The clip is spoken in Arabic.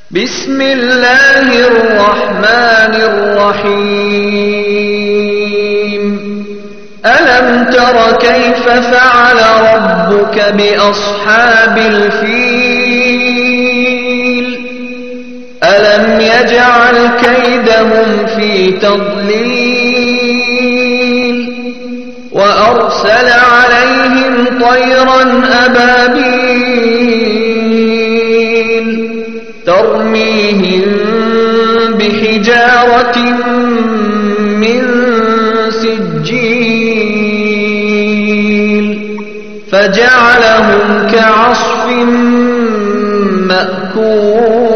بسم الله الرحمن الرحيم ألم تر كيف فعل ربك بأصحاب الفيل ألم يجعل كيدهم في تضليل وأرسل عليهم طيرا أبابيل ترميهم بحجارة من سجيل فجعلهم كعصف مأكول